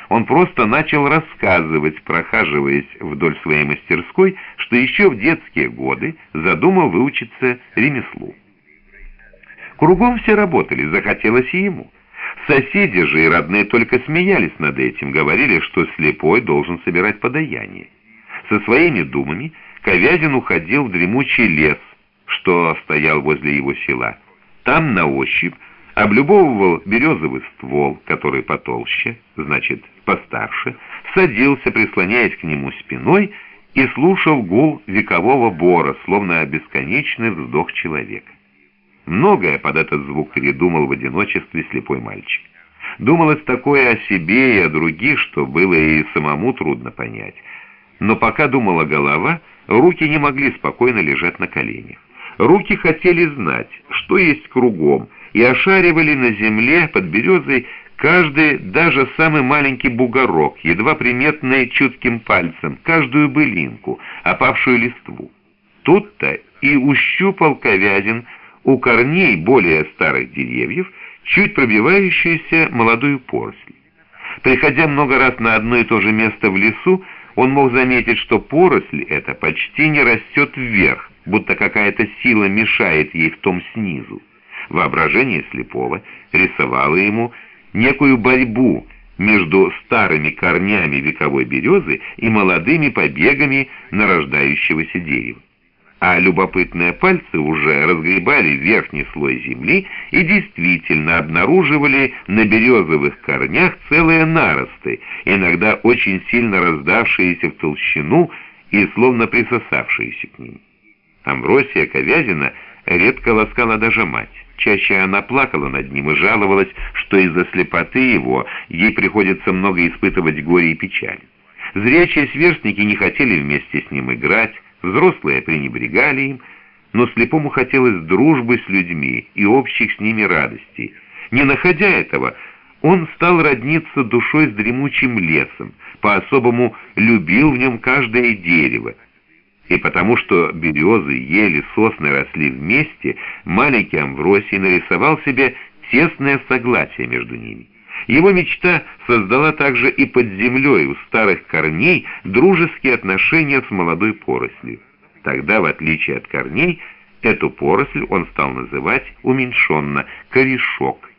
Он просто начал рассказывать, прохаживаясь вдоль своей мастерской, что еще в детские годы задумал выучиться ремеслу. Кругом все работали, захотелось и ему. Соседи же и родные только смеялись над этим, говорили, что слепой должен собирать подаяние. Со своими думами Ковязин уходил в дремучий лес, что стоял возле его села. Там на ощупь облюбовывал березовый ствол, который потолще, значит, постарше, садился, прислоняясь к нему спиной, и слушал гул векового бора, словно бесконечный вздох человека. Многое под этот звук передумал в одиночестве слепой мальчик. Думалось такое о себе и о других, что было и самому трудно понять. Но пока думала голова, руки не могли спокойно лежать на коленях. Руки хотели знать, что есть кругом, и ошаривали на земле под березой каждый, даже самый маленький бугорок, едва приметный чутким пальцем, каждую былинку, опавшую листву. Тут-то и ущупал Ковязин у корней более старых деревьев чуть пробивающуюся молодую поросль. Приходя много раз на одно и то же место в лесу, он мог заметить, что поросль эта почти не растет вверх, будто какая-то сила мешает ей в том снизу. Воображение слепого рисовало ему некую борьбу между старыми корнями вековой березы и молодыми побегами нарождающегося дерева. А любопытные пальцы уже разгребали верхний слой земли и действительно обнаруживали на березовых корнях целые наросты, иногда очень сильно раздавшиеся в толщину и словно присосавшиеся к ним. Амвросия Ковязина редко ласкала даже мать. Чаще она плакала над ним и жаловалась, что из-за слепоты его ей приходится много испытывать горе и печаль. Зрячие сверстники не хотели вместе с ним играть, взрослые пренебрегали им, но слепому хотелось дружбы с людьми и общих с ними радостей. Не находя этого, он стал родниться душой с дремучим лесом, по-особому любил в нем каждое дерево. И потому что березы, ели, сосны росли вместе, маленький Амвросий нарисовал себе тесное согласие между ними. Его мечта создала также и под землей у старых корней дружеские отношения с молодой порослью. Тогда, в отличие от корней, эту поросль он стал называть уменьшенно «корешок».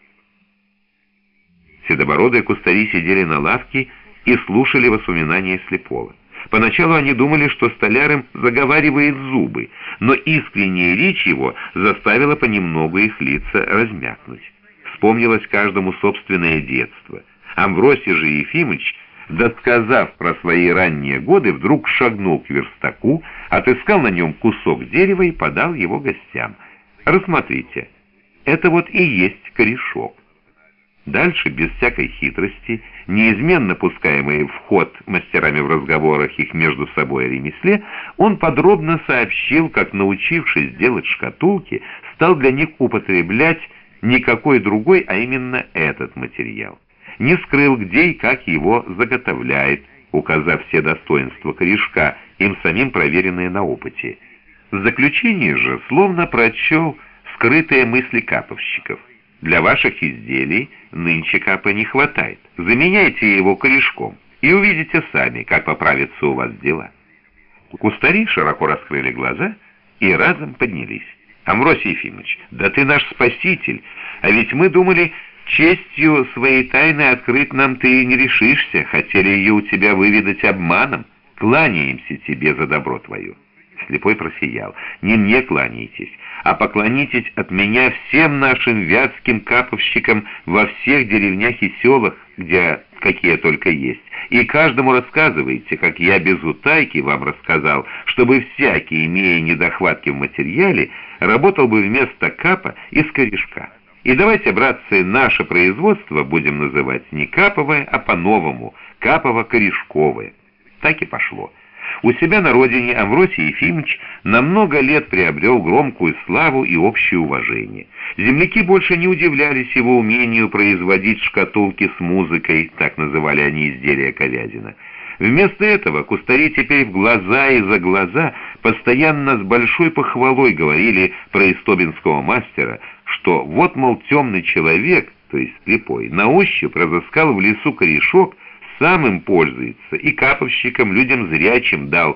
Седобородые кустари сидели на лавке и слушали воспоминания слепого. Поначалу они думали, что столяр им заговаривает зубы, но искренняя речь его заставила понемногу их лица размякнуть. Вспомнилось каждому собственное детство. Амвросий же Ефимыч, досказав про свои ранние годы, вдруг шагнул к верстаку, отыскал на нем кусок дерева и подал его гостям. «Рассмотрите, это вот и есть корешок». Дальше, без всякой хитрости, неизменно пускаемый в ход мастерами в разговорах их между собой о ремесле, он подробно сообщил, как, научившись делать шкатулки, стал для них употреблять никакой другой, а именно этот материал. Не скрыл, где и как его заготовляет, указав все достоинства корешка, им самим проверенные на опыте. В заключение же словно прочел скрытые мысли каповщиков. Для ваших изделий нынче капа не хватает. Заменяйте его корешком, и увидите сами, как поправятся у вас дела. Кустари широко раскрыли глаза и разом поднялись. «Амвросий Ефимыч, да ты наш спаситель, а ведь мы думали, честью своей тайны открыть нам ты не решишься, хотели ее у тебя выведать обманом. Кланяемся тебе за добро твое». Слепой просиял. «Не мне кланяйтесь, а поклонитесь от меня всем нашим вятским каповщикам во всех деревнях и селах, где какие только есть, и каждому рассказывайте, как я без утайки вам рассказал, чтобы всякий, имея недохватки в материале, работал бы вместо капа из корешка. И давайте, братцы, наше производство будем называть не каповое, а по-новому, капово-корешковое». Так и пошло. У себя на родине Амвросий Ефимыч на много лет приобрел громкую славу и общее уважение. Земляки больше не удивлялись его умению производить шкатулки с музыкой, так называли они изделия Ковязина. Вместо этого кустари теперь в глаза и за глаза постоянно с большой похвалой говорили про истобинского мастера, что вот, мол, темный человек, то есть слепой, на ощупь разыскал в лесу корешок, сам им пользуется, и каповщикам, людям зрячим дал